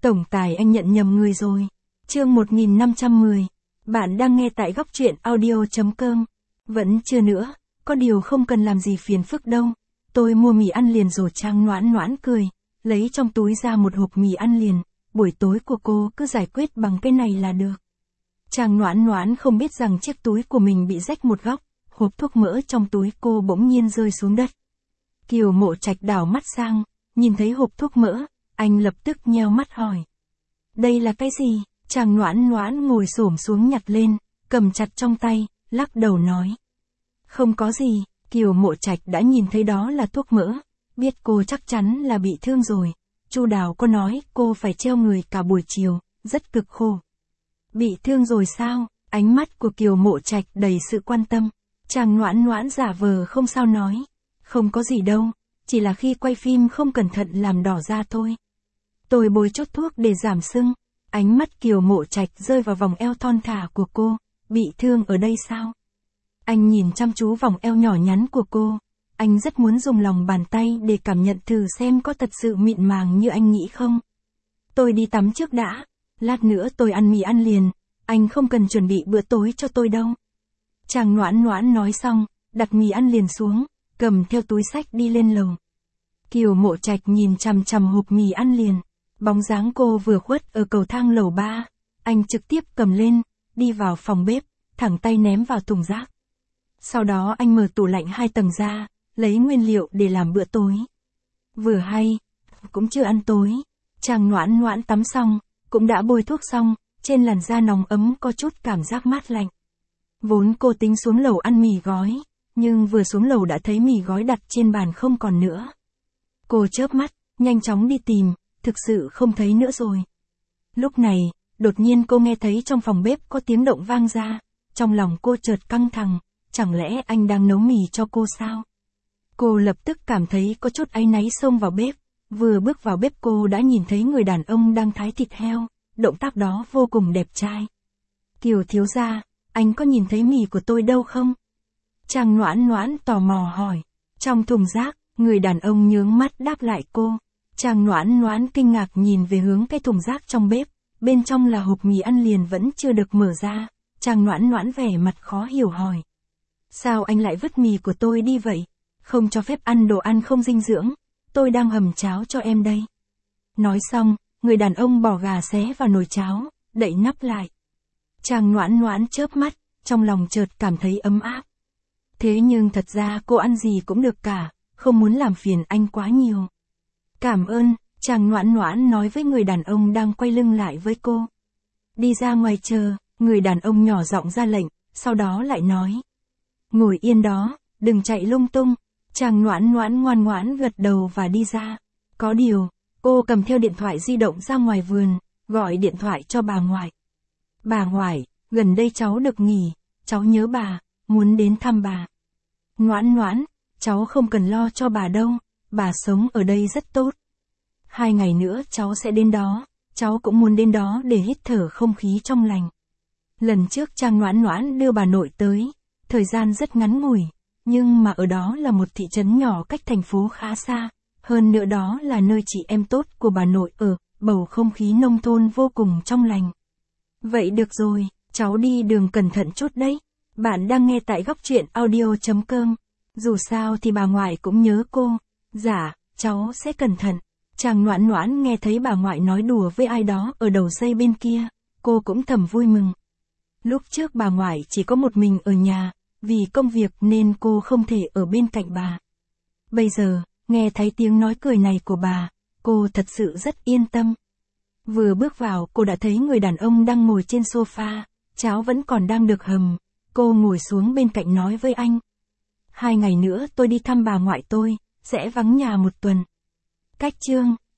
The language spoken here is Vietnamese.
Tổng tài anh nhận nhầm người rồi. Chương 1510. Bạn đang nghe tại góc truyện audio.com. Vẫn chưa nữa, có điều không cần làm gì phiền phức đâu. Tôi mua mì ăn liền rồi. Trang Noãn Noãn cười, lấy trong túi ra một hộp mì ăn liền. Buổi tối của cô cứ giải quyết bằng cái này là được. Trang Noãn Noãn không biết rằng chiếc túi của mình bị rách một góc, hộp thuốc mỡ trong túi cô bỗng nhiên rơi xuống đất. Kiều Mộ Trạch đảo mắt sang, nhìn thấy hộp thuốc mỡ, anh lập tức nheo mắt hỏi. Đây là cái gì? Trang Noãn Noãn ngồi xổm xuống nhặt lên, cầm chặt trong tay, lắc đầu nói. Không có gì. Kiều Mộ Trạch đã nhìn thấy đó là thuốc mỡ, biết cô chắc chắn là bị thương rồi. Chu Đào có nói cô phải treo người cả buổi chiều, rất cực khổ. Bị thương rồi sao? Ánh mắt của Kiều Mộ Trạch đầy sự quan tâm. Trang Noãn Noãn giả vờ không sao nói. Không có gì đâu, chỉ là khi quay phim không cẩn thận làm đỏ da thôi. Tôi bôi chốt thuốc để giảm sưng. Ánh mắt Kiều Mộ Trạch rơi vào vòng eo thon thả của cô. Bị thương ở đây sao? Anh nhìn chăm chú vòng eo nhỏ nhắn của cô. Anh rất muốn dùng lòng bàn tay để cảm nhận thử xem có thật sự mịn màng như anh nghĩ không. Tôi đi tắm trước đã. Lát nữa tôi ăn mì ăn liền. Anh không cần chuẩn bị bữa tối cho tôi đâu. Trang Noãn Noãn nói xong, đặt mì ăn liền xuống, cầm theo túi xách đi lên lầu. Kiều Mộ Trạch nhìn chằm chằm hộp mì ăn liền. Bóng dáng cô vừa khuất ở cầu thang lầu 3. Anh trực tiếp cầm lên, đi vào phòng bếp, thẳng tay ném vào thùng rác. Sau đó anh mở tủ lạnh 2 tầng ra, lấy nguyên liệu để làm bữa tối. Vừa hay, cũng chưa ăn tối. Trang Noãn Noãn tắm xong, cũng đã bôi thuốc xong, trên làn da nóng ấm có chút cảm giác mát lạnh. Vốn cô tính xuống lầu ăn mì gói, nhưng vừa xuống lầu đã thấy mì gói đặt trên bàn không còn nữa. Cô chớp mắt, nhanh chóng đi tìm, thực sự không thấy nữa rồi. Lúc này, đột nhiên cô nghe thấy trong phòng bếp có tiếng động vang ra, trong lòng cô chợt căng thẳng, chẳng lẽ anh đang nấu mì cho cô sao? Cô lập tức cảm thấy có chút áy náy xông vào bếp, vừa bước vào bếp cô đã nhìn thấy người đàn ông đang thái thịt heo, động tác đó vô cùng đẹp trai. Kiều thiếu gia, anh có nhìn thấy mì của tôi đâu không? Trang Noãn Noãn tò mò hỏi. Trong thùng rác, người đàn ông nhướng mắt đáp lại cô. Trang Noãn Noãn kinh ngạc nhìn về hướng cái thùng rác trong bếp, bên trong là hộp mì ăn liền vẫn chưa được mở ra. Trang Noãn Noãn vẻ mặt khó hiểu hỏi. Sao anh lại vứt mì của tôi đi vậy? Không cho phép ăn đồ ăn không dinh dưỡng, tôi đang hầm cháo cho em đây. Nói xong, người đàn ông bỏ gà xé vào nồi cháo, đậy nắp lại. Trang Noãn Noãn chớp mắt, trong lòng chợt cảm thấy ấm áp. Thế nhưng thật ra cô ăn gì cũng được cả, không muốn làm phiền anh quá nhiều. Cảm ơn, Trang Noãn Noãn nói với người đàn ông đang quay lưng lại với cô. Đi ra ngoài chờ, người đàn ông nhỏ giọng ra lệnh, sau đó lại nói. Ngồi yên đó, đừng chạy lung tung. Trang Noãn Noãn ngoan ngoãn gật đầu và đi ra. Có điều, cô cầm theo điện thoại di động ra ngoài vườn, gọi điện thoại cho bà ngoại. Bà ngoại, gần đây cháu được nghỉ, cháu nhớ bà, muốn đến thăm bà. Noãn Noãn, cháu không cần lo cho bà đâu, bà sống ở đây rất tốt. 2 ngày nữa cháu sẽ đến đó, cháu cũng muốn đến đó để hít thở không khí trong lành. Lần trước Trang Noãn Noãn đưa bà nội tới, thời gian rất ngắn ngủi, nhưng mà ở đó là một thị trấn nhỏ cách thành phố khá xa, hơn nữa đó là nơi chị em tốt của bà nội ở, bầu không khí nông thôn vô cùng trong lành. Vậy được rồi, cháu đi đường cẩn thận chút đấy. Bạn đang nghe tại góc truyện audio.com. Dù sao thì bà ngoại cũng nhớ cô. Dạ, cháu sẽ cẩn thận. Trang Noãn Noãn nghe thấy bà ngoại nói đùa với ai đó ở đầu dây bên kia, cô cũng thầm vui mừng. Lúc trước bà ngoại chỉ có một mình ở nhà, vì công việc nên cô không thể ở bên cạnh bà. Bây giờ, nghe thấy tiếng nói cười này của bà, cô thật sự rất yên tâm. Vừa bước vào cô đã thấy người đàn ông đang ngồi trên sofa, cháo vẫn còn đang được hầm. Cô ngồi xuống bên cạnh nói với anh. 2 ngày nữa tôi đi thăm bà ngoại tôi, sẽ vắng nhà 1 tuần. Cách chương